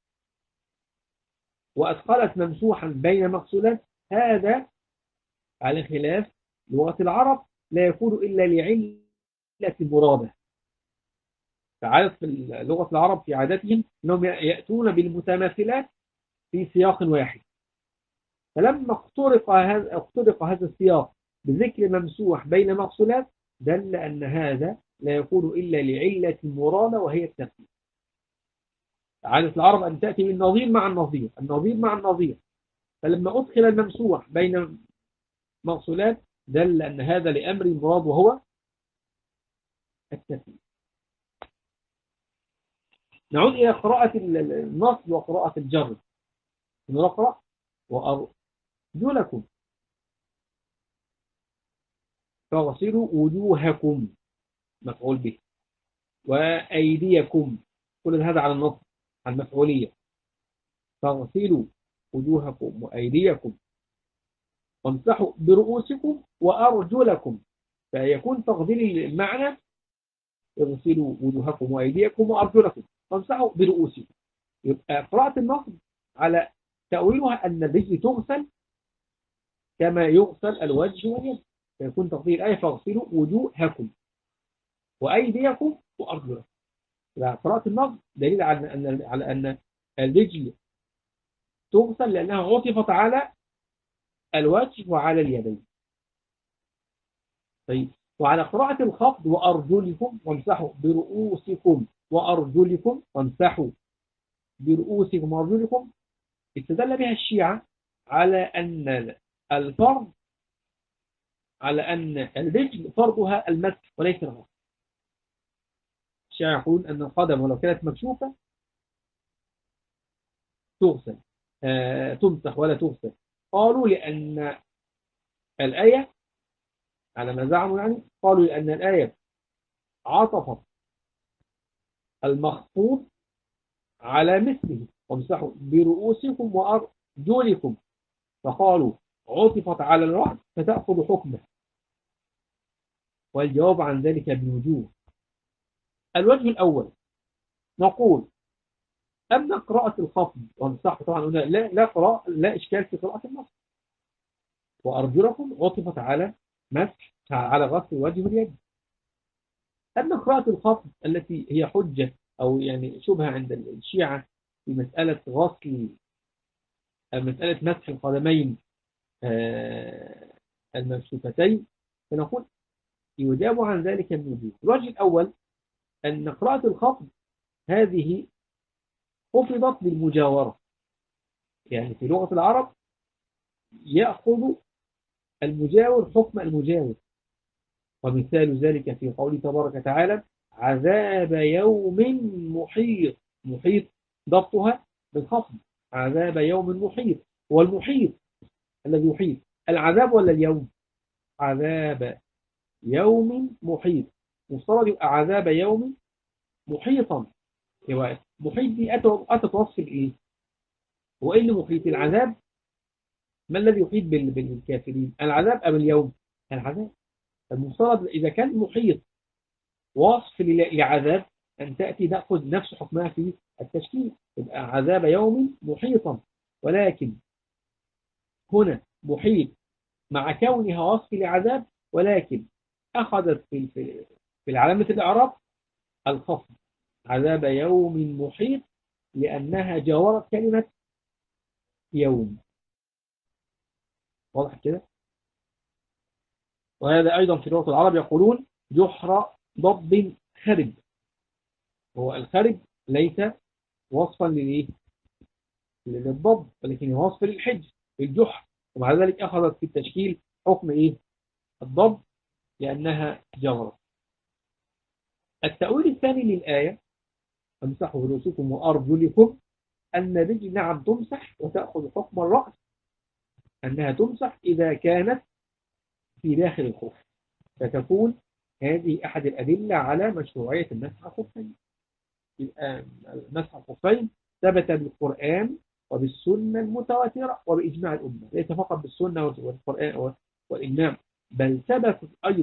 وأدخلت ممسوحا بين مغسولات، هذا على خلاف لغة العرب لا يكون إلا لعلة مرادة. فعادة في لغة العرب في عادتهم أنهم يأتون بالمتماثلات في سياق واحد، فلما اخترق هذا السياق بذكر ممسوح بين مغسولات دل أن هذا لا يكون إلا لعلة مرادة وهي الترتيب. عادة العرب أن تأتي بالنظير مع النظير، النظير مع النظير، فلما أدخل الممسوح بين مغسولات دل أن هذا لأمر مراد وهو الترتيب. نعود إلى قراءة النصب وقراءة الجر. نقرأ وأرجلكم فاغسلوا وجوهكم مفعول به، وأيديكم، كل هذا على النصب على المفعولية، فاغسلوا وجوهكم وأيديكم وامسحوا برؤوسكم وأرجلكم، فيكون تفضيل المعنى اغسلوا وجوهكم وأيديكم وأرجلكم وامسحوا برؤوسكم. يبقى قراءة النصب على تأويلها أن الرجل تغسل كما يغسل الوجه واليد، فيكون تفضيل الآية فاغسلوا وجوهكم وأيديكم وأرجلكم. قراءة النصب دليل على أن الرجل تغسل لأنها عطفت على الوجه وعلى اليدين. طيب، وعلى قراءة الخفض وأرجلكم وامسحوا برؤوسكم وأرجلكم وامسحوا برؤوسكم وأرجلكم، استدل بها الشيعة على أن الفرض، على أن الرجل فرضها المسح وليس الغسل. الشيعة يقول أن القدم ولو كانت مكشوفة تغسل، تمسح ولا تغسل. قالوا لأن الآية، على ما زعموا يعني، قالوا لأن الآية عطفت المخفوض على مثله وامسحوا برؤوسكم وأرجلكم، فقالوا عطفت على الرأس فتأخذ حكمه. والجواب عن ذلك بوجوه. الوجه الأول، نقول أما قراءة الخفض وامسحوا، طبعا هنا لا إشكال في قراءة النص، وأرجلكم عطفت على مسح على غسل الوجه واليد. أما قراءة الخفض التي هي حجة أو يعني شبهة عند الشيعة في مسألة مسألة مسح القدمين المكشوفتين، فنقول يجاب عن ذلك من وجوه. الوجه الأول أن قراءة الخفض هذه حفظت بالمجاورة، يعني في لغة العرب يأخذ المجاور حكم المجاور. ومثال ذلك في قوله تبارك وتعالى عذاب يوم محيط. محيط ضبطها بالخفض، عذاب يوم محيط. والمحيط الذي يحيط العذاب ولا اليوم؟ عذاب يوم محيط. مفترض يبقى عذاب يوم محيطا. يبقى محيط دي أتت وصف الإيه؟ هو إيه اللي محيط؟ العذاب. ما الذي يحيط بالكافرين؟ العذاب أم اليوم؟ العذاب. المفترض إذا كان محيط وصف لعذاب أن تأتي تأخذ نفس حكمها في التشكيل، يبقى عذاب يوم محيطا. ولكن هنا محيط مع كونها وصف لعذاب، ولكن أخذت في العلامة الإعراب الخفض، عذاب يوم محيط، لأنها جاورت كلمة يوم. واضح كده؟ وهذا أيضا في لغة العرب يقولون جحر ضب خرب. هو الخرب ليس وصفا للضب، ولكن وصف للحج الجحر، ومع ذلك أخذت في التشكيل حكم إيه؟ الضب، لأنها جاورت. التأويل الثاني للآية امسحوا رؤوسكم وأرجلكم، أن الرجل نعم تمسح وتأخذ حكم الرأس، أنها تمسح إذا كانت في داخل الخف، فتكون هذه أحد الأدلة على مشروعية المسح على الخفين. المسح على الخفين ثبت بالقرآن وبالسنة المتواترة وبإجماع الأمة، ليس فقط بالسنة والقرآن والإجماع، بل ثبت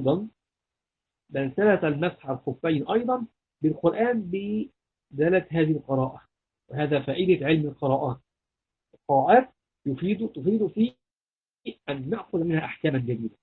المسح على الخفين أيضا بالقرآن بدلالة هذه القراءة. وهذا فائدة علم القراءات. القراءات تفيد في أن نأخذ منها أحكاما جديدة.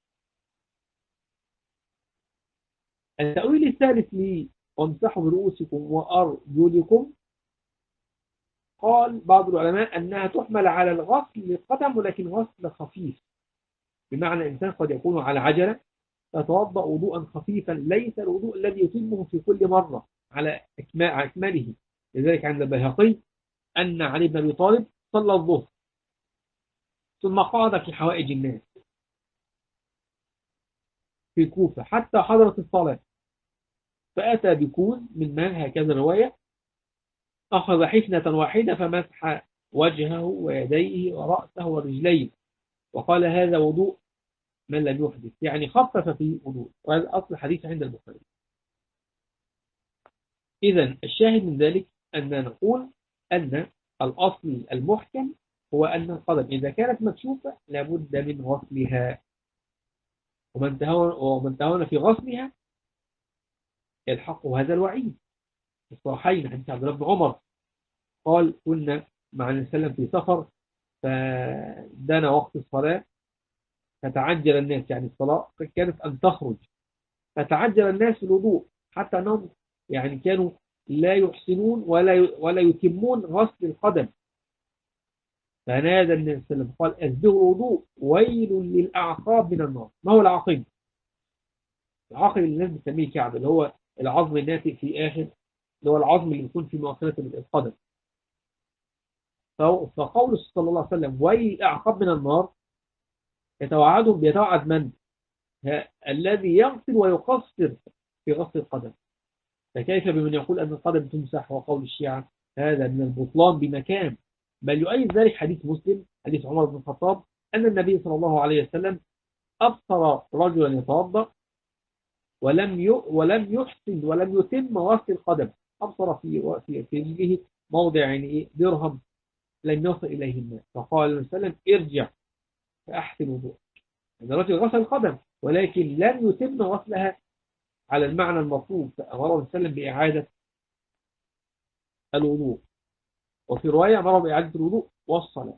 التأويل الثالث لي وامسحوا برؤوسكم وأرجلكم، قال بعض العلماء أنها تحمل على الغسل للقدم، ولكن غسل خفيف، بمعنى الإنسان قد يكون على عجلة يتوضأ وضوءا خفيفا، ليس الوضوء الذي يتمه في كل مرة على أكمله. لذلك عند البيهقي أن علي بن أبي طالب صلى الظهر ثم قعد في حوائج الناس في كوفة حتى حضرت الصلاة، فأتى بكوز من ماء، هكذا رواية، أخذ حفنة واحدة فمسح وجهه ويديه ورأسه ورجليه، وقال هذا وضوء من لم يحدث، يعني خفف في وضوء. وهذا أصل حديث عند البخاري. إذن الشاهد من ذلك أن نقول أن الأصل المحكم هو أن القدم إذا كانت مكشوفة لابد من غسلها، ومن تهاون في غسلها يلحقه هذا الوعيد. في الصحيحين حديث عبد الله بن عمر قال كنا مع النبي صلى الله عليه وسلم في سفر، فدنا وقت الصلاة فتعجل الناس، يعني الصلاة كانت أن تخرج، فتعجل الناس في الوضوء حتى أنهم يعني كانوا لا يحسنون ولا يتمون غسل القدم، فنادى النبي صلى الله عليه وسلم قال أسبغوا الوضوء ويل للأعقاب من النار. ما هو العقيب؟ العقل اللي الناس بتسميه كعب، اللي هو العظم الناتئ في آخر، اللي هو العظم اللي بيكون في مؤخرة القدم. فقول صلى الله عليه وسلم ويل الأعقاب من النار، بيتوعد من؟ الذي يغسل ويقصر في غسل القدم. فكيف بمن يقول أن القدم تمسح؟ وقول الشيعة هذا من البطلان بمكان. بل يؤيد ذلك حديث مسلم، حديث عمر بن الخطاب، أن النبي صلى الله عليه وسلم أبصر رجلا يتوضأ ولم يحسن ولم يتم غسل القدم. أبصر في رجله موضع يعني درهم لم يصل إليه الماء، فقال النبي صلى الله عليه وسلم ارجع فأحسن وضوء. يعني الرجل غسل القدم ولكن لم يتم غسلها على المعنى المطلوب، فأمره النبي صلى الله عليه وسلم بإعادة الوضوء. وفي رواية أمره بإعادة الوضوء والصلاة.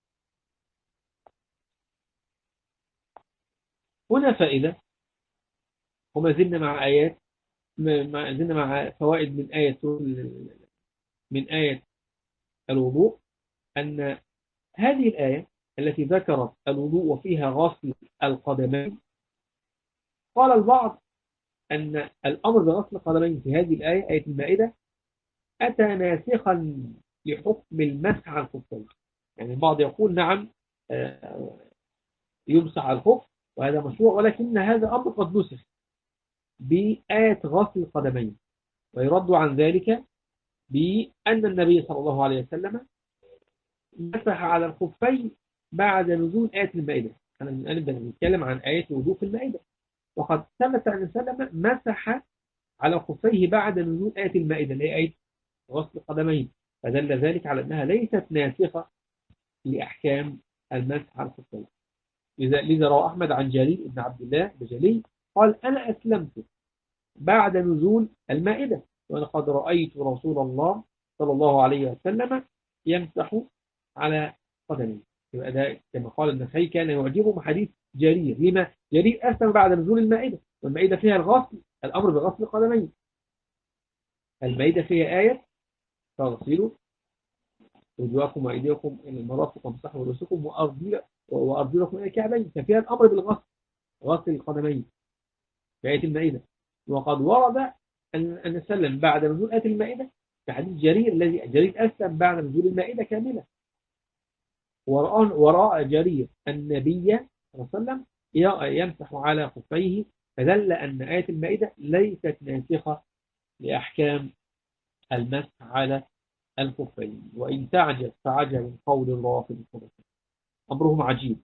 هنا فائدة، وما زلنا مع آيات، ما زلنا مع فوائد من آية الوضوء، أن هذه الآية التي ذكرت الوضوء وفيها غسل القدمين، قال البعض أن الأمر بغسل القدمين في هذه الآية، آية المائدة، أتى ناسخا لحكم المسح على الخفين. يعني البعض يقول نعم، يمسح على الخف وهذا مشروع، ولكن هذا أمر قد نسخ بآية غسل القدمين، ويرد عن ذلك بأن النبي صلى الله عليه وسلم مسح على الخفين بعد نزول آية المائدة. أنا بنتكلم عن آية الوضوء في المائدة، وقد ثبت أن وسلم مسح على خفيه بعد نزول آية المائدة اللي هي آية غسل القدمين، فدل ذلك على أنها ليست ناسخة لأحكام المسح على الخفين. لذا روى أحمد عن جرير بن عبد الله بجلي قال أنا أسلمت بعد نزول المائدة ولقد رأيت رسول الله صلى الله عليه وسلم يمسح على قدميه. يبقى ده كما قال النسائي كان يعجبه حديث جرير. لما؟ جرير أسلم بعد نزول المائدة، والمائدة فيها الغسل، الأمر بغسل القدمين. المائدة فيها آية تغسلوا وجوهكم وأيديكم إلى المرافق وامسحوا رؤوسكم وأرجلكم إلى الكعبين، ففيها الأمر بالغسل، غسل القدمين في آية المائدة. وقد ورد أن سلم بعد نزول آية المائدة في حديث جرير، الذي جرير أسلم بعد نزول المائدة كاملة، ورأى جرير النبي صلى الله عليه وسلم يمسح على خفيه، فدل أن آية المائدة ليست ناسخة لأحكام المسح على الخفين. وإن تعجب فعجب من قول الله في القرآن، أمرهم عجيب،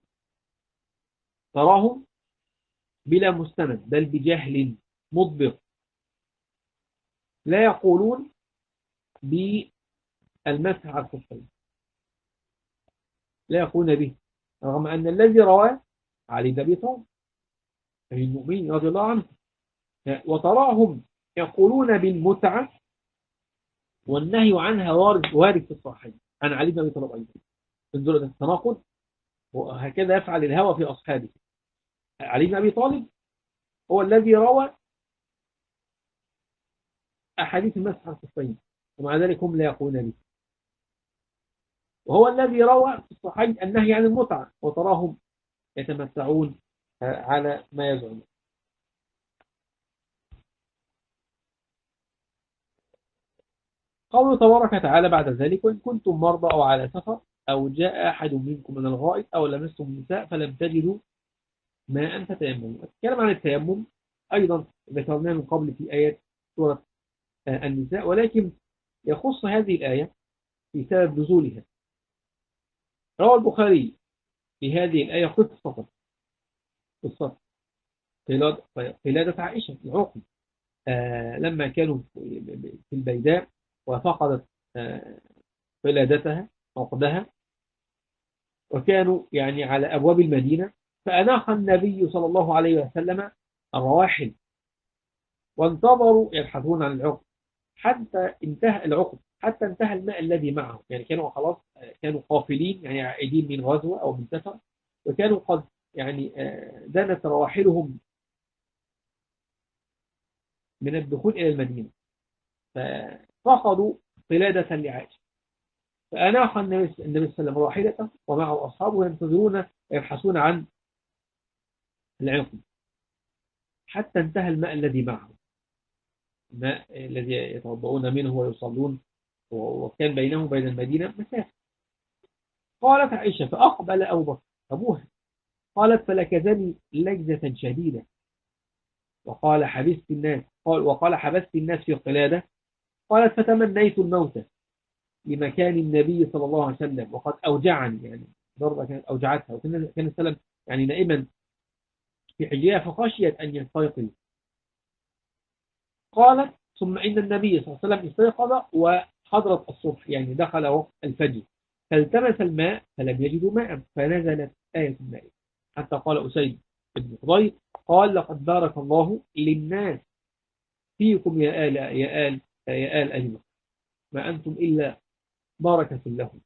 تراهم بلا مستند بل بجهل مضبط لا يقولون بالمسح على الخفين، لا يقولون به، رغم أن الذي رواه علي بن أبي طالب المؤمن رضي الله عنه. وتراهم يقولون بالمتعة والنهي عنها وارد في الصحيح عن علي بن أبي طالب أيضا. انظر إلى التناقض، وهكذا يفعل الهوى في أصحابه. علي بن أبي طالب هو الذي روى أحاديث المسح على الخفين، ومع ذلك هم لا يقولون به. وهو الذي روى في الصحيح النهي عن المتعة، وتراهم يتمتعون على ما يزعمون. قوله تبارك وتعالى بعد ذلك وإن كنتم مرضى أو على سفر أو جاء أحد منكم من الغائط أو لمستم النساء فلم تجدوا ماء فتيمموا. الكلام عن التيمم أيضا ذكرناه من قبل في آيات سورة النساء، ولكن يخص هذه الآية في سبب نزولها. روى البخاري في هذه الآية قصة قلادة عائشة العقم لما كانوا في البيداء وفقدت قلادتها عقدها، وكانوا يعني على أبواب المدينة، فأناخ النبي صلى الله عليه وسلم الرواحل وانتظروا يبحثون عن العقد حتى انتهى العقد، حتى انتهى الماء الذي معه. يعني كانوا خلاص كانوا قافلين، يعني عائدين من غزوة أو من سفر، وكانوا قد يعني دنت رواحلهم من الدخول إلى المدينة، ففقدوا قلادة لعائشة. فأناخ النبي صلى الله عليه وسلم راحلته ومعه أصحابه ينتظرون ويبحثون عن العقل حتى انتهى الماء الذي معه، الماء الذي يتوضؤون منه ويصلون، وكان بينه وبين المدينة مسافة. قالت عائشة فأقبل أبو بكر أبوها، قالت فلكزني لجزة شديدة وقال حبست الناس في قلادة. قالت فتمنيت الموت لمكان النبي صلى الله عليه وسلم وقد أوجعني، يعني ضربة كانت أوجعتها، وكان السلام يعني نائما في حجرها فخشيت أن يستيقظ. قالت ثم إن النبي صلى الله عليه وسلم استيقظ وحضرت الصبح، يعني دخل وقت الفجر، فالتمس الماء فلم يجدوا ماء فنزلت آية الماء حتى قال أسيد بن حضير قال لقد بارك الله للناس فيكم يا آل أبي بكر ما أنتم إلا بركة لهم.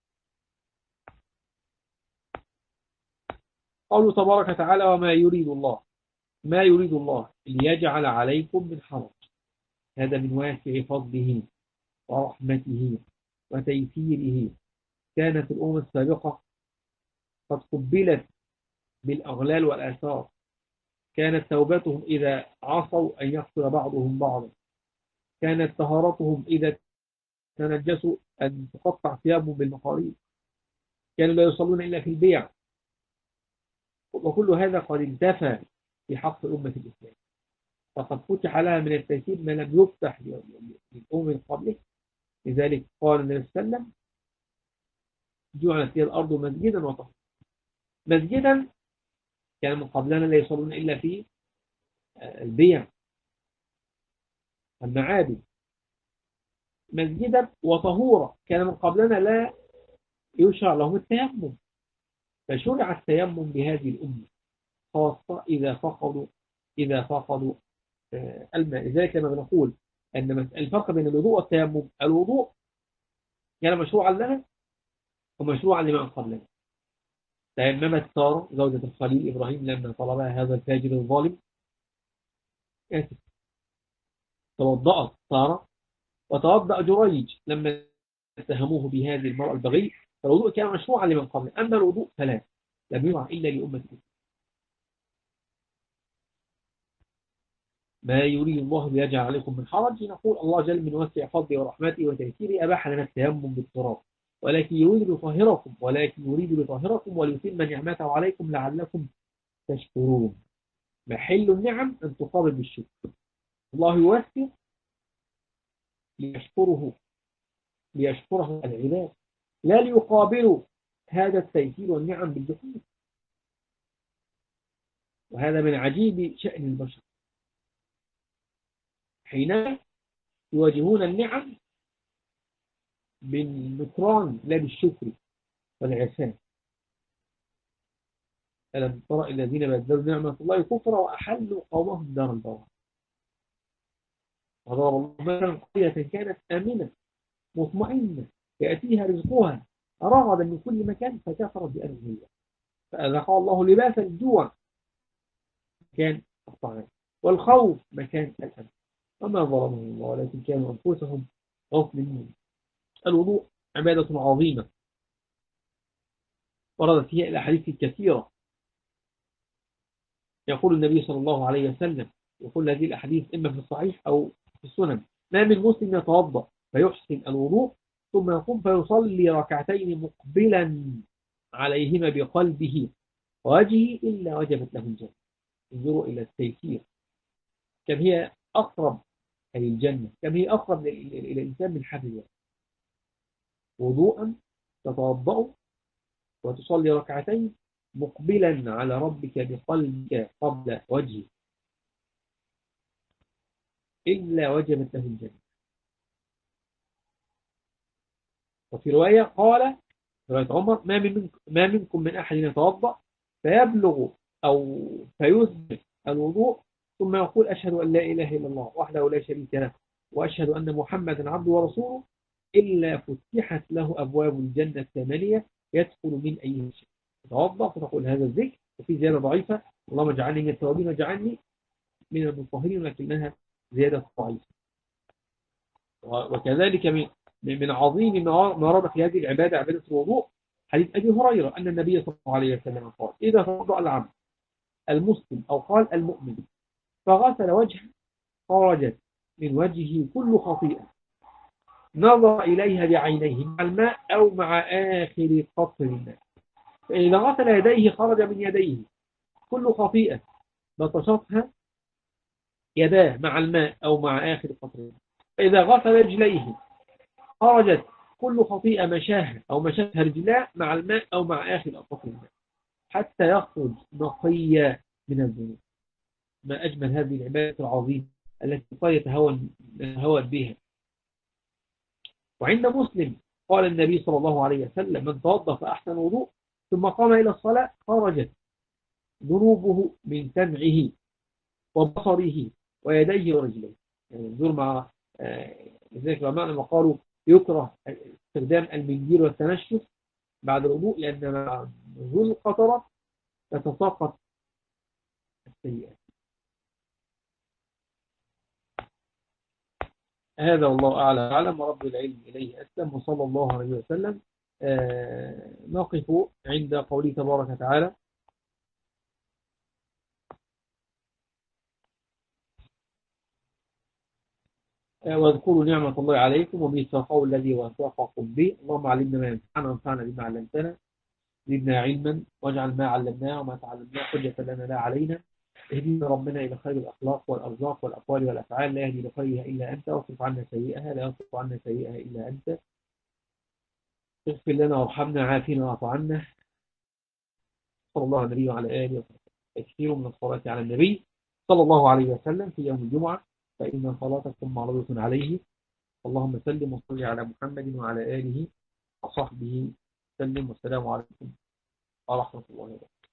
قوله تبارك وتعالى وما يريد الله ما يريد الله ليجعل عليكم من حرج، هذا من واسع فضله ورحمته وتيسيره. كانت الأمم السابقة قد قبلت بالأغلال والآثار، كانت توبتهم إذا عصوا أن يقتل بعضهم بعضا، كانت طهارتهم إذا تنجسوا أن تقطع ثيابهم بالمقاريض، كانوا لا يصلون إلا في البيع. وكل هذا قد انتفى في حق أمة الإسلام، فقد فتح لها من التيسير ما لم يفتح للأمم من قبله. لذلك قال النبي صلى الله عليه وسلم جعلت لي الأرض مسجدا وطهرا. مسجدا كان من قبلنا لا يصلون إلا في البيع المعابد، مسجدا وطهورا كان من قبلنا لا يشرع لهم التيمم، فشرع التيمم بهذه الأمة خاصة إذا فقدوا الماء. لذلك كما بنقول أن الفرق بين الوضوء والتيمم، الوضوء كان مشروعا لنا ومشروعا لمن قبلنا. تيممت سارة زوجة الخليل إبراهيم لما طلبها هذا الفاجر الظالم، توضأت سارة وتوضأ جريج لما اتهموه بهذه المرأة البغي. فالوضوء كان مشروعا لمن قبل، أما الوضوء فلا، لم يشرع إلا لأمة الإسلام. ما يريد الله ليجعل عليكم من حرج، نقول الله جل من وسع فضله ورحمته وتيسيره أباح لنا التيمم بالتراب، ولكن يريد ليطهركم وليتم نعمته عليكم لعلكم تشكرون. محل النعم أن تقابل بالشكر. الله يوسع ليشكره العباد، لا ليقابلوا هذا التيسير والنعم بالجحود. وهذا من عجيب شأن البشر، حينما يواجهون النعم بالنكران لا بالشكر والعرفان. ألم ترى الذين بدلوا نعمة الله كفرا وأحلوا قومهم دار البوار. وضرب الله مثلا قرية كانت آمنة مطمئنة يأتيها رزقها رغدا من كل مكان فكفرت بأنعم الله فأذاقها الله لباس الجوع مكان الطعام والخوف مكان الأمن وما ظلمهم الله ولكن كانوا أنفسهم يظلمون. الوضوء عبادة عظيمة وردت فيها الأحاديث الكثيرة. يقول النبي صلى الله عليه وسلم، يقول هذه الأحاديث إما في الصحيح أو في السنن: ما من مسلم يتوضأ فيحسن الوضوء ثم يقوم فيصلي ركعتين مقبلا عليهما بقلبه ووجهه إلا وجبت له الجنة. انظروا إلى التيسير، كم هي أقرب أي الجنة، كم هي أقرب إلى الإنسان من حبل الله. وضوءا تتوضأ وتصلي ركعتين مقبلا على ربك بقلبك قبل وجهه إلا وجبت له الجنة. وفي رواية قال رواية عمر: ما منكم من أحد يتوضأ فيبلغ أو فيثبت الوضوء ثم يقول أشهد أن لا إله إلا الله وحده لا شريك له وأشهد أن محمدا عبده ورسوله إلا فتحت له أبواب الجنة الثمانية يدخل من أي شيء. تتوضأ فتقول هذا الذكر. وفي زيادة ضعيفة: اللهم اجعلني من التوابين واجعلني من المطهرين، لكنها زيادة ضعيفة. وكذلك من عظيم ما ورد في هذه العبادة، عبادة الوضوء، حديث أبي هريرة أن النبي صلى الله عليه وسلم قال: إذا توضأ العبد المسلم أو قال المؤمن فغسل وجهه خرجت من وجهه كل خطيئة نظر إليها بعينيه مع الماء أو مع آخر قطر الماء. فإذا غسل يديه خرج من يديه كل خطيئة بطشتها يداه مع الماء أو مع آخر قطر الماء. فإذا غسل رجليه خرجت كل خطيئة مشاها أو مشتها رجلاه مع الماء أو مع آخر قطر الماء حتى يخرج نقيا من الذنوب. ما أجمل هذه العبادة العظيمة التي قد يتهون بها. وعند مسلم قال النبي صلى الله عليه وسلم: من توضأ فأحسن وضوء ثم قام إلى الصلاة خرجت ذنوبه من سمعه وبصره ويديه ورجليه. يعني النور مع لذلك العلماء لما قالوا يكره استخدام المنديل والتنشف بعد الوضوء، لأن مع نزول القطرة تتساقط السيئات. هذا والله أعلم ورب العلم إليه أسلم، وصلى الله عليه وسلم. نقف عند قوله تبارك وتعالى: واذكروا نعمة الله عليكم وميثاقه الذي وثقكم به. اللهم علمنا ما ينفعنا وانفعنا بما علمتنا، زدنا علما واجعل ما علمناه وما تعلمناه حجة لنا لا علينا. اهدنا ربنا إلى خير الأخلاق والأرزاق والأقوال والأفعال، لا يهدي لخيرها إلا أنت، واصرف عنا سيئها لا يصرف عنا سيئها إلا أنت. اغفر لنا وارحمنا عافنا واعف عنا. صلى الله على النبي وعلى آله وصحبه. كثير من الصلاة على النبي صلى الله عليه وسلم في يوم الجمعة، فإن صلاتكم معروضة عليه. اللهم سلم وصل على محمد وعلى آله وصحبه سلم، والسلام عليكم ورحمة الله وبركاته.